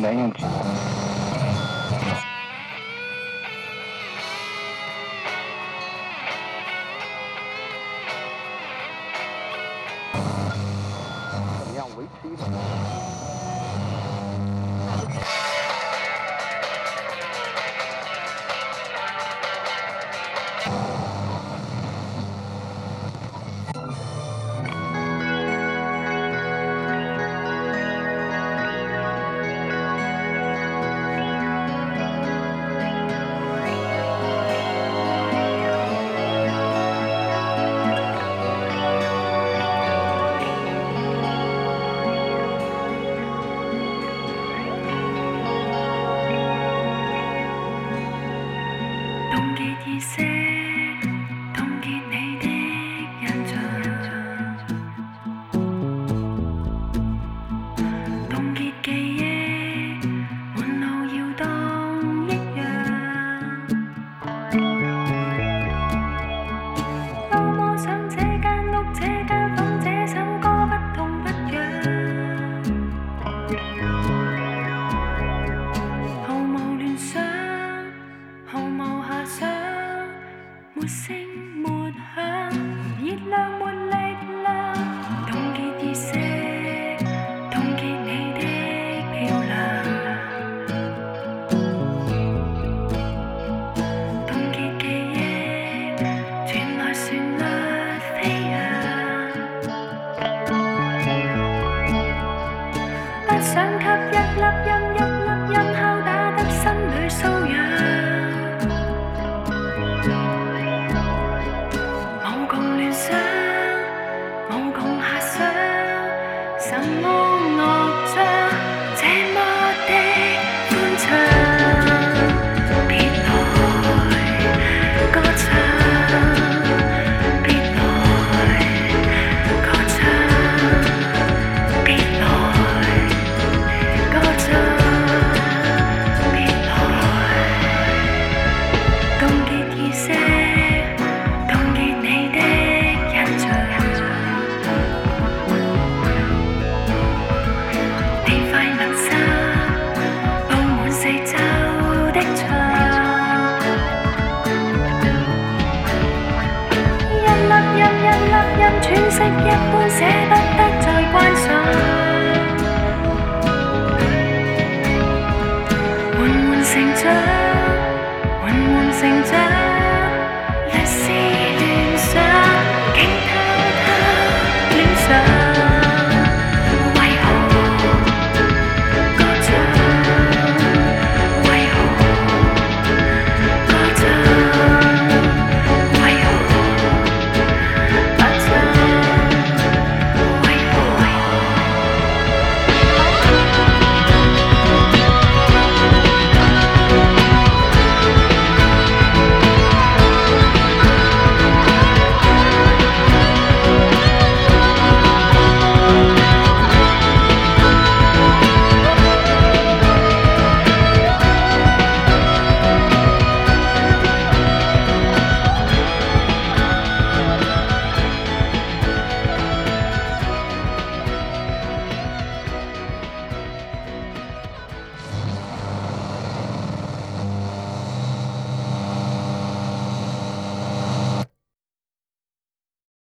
两樣字。怎麼樣維持一個？ 意識凍結你的印象，凍結記憶，滿路搖動一樣。多麼想這間屋、這間房、這首歌不痛不癢，毫無聯想，毫無遐想。沒聲沒響，熱量沒力量，凍結意識，凍結你的漂亮，凍結記憶，傳來旋律飛揚，不想給一粒音敲打得心裏瘙癢。無窮遐想，什麼樂章，這麼的歡暢。別來歌唱，別來歌唱，別來歌唱，別來凍結意識。喘息一般捨不得再關上，緩緩成長。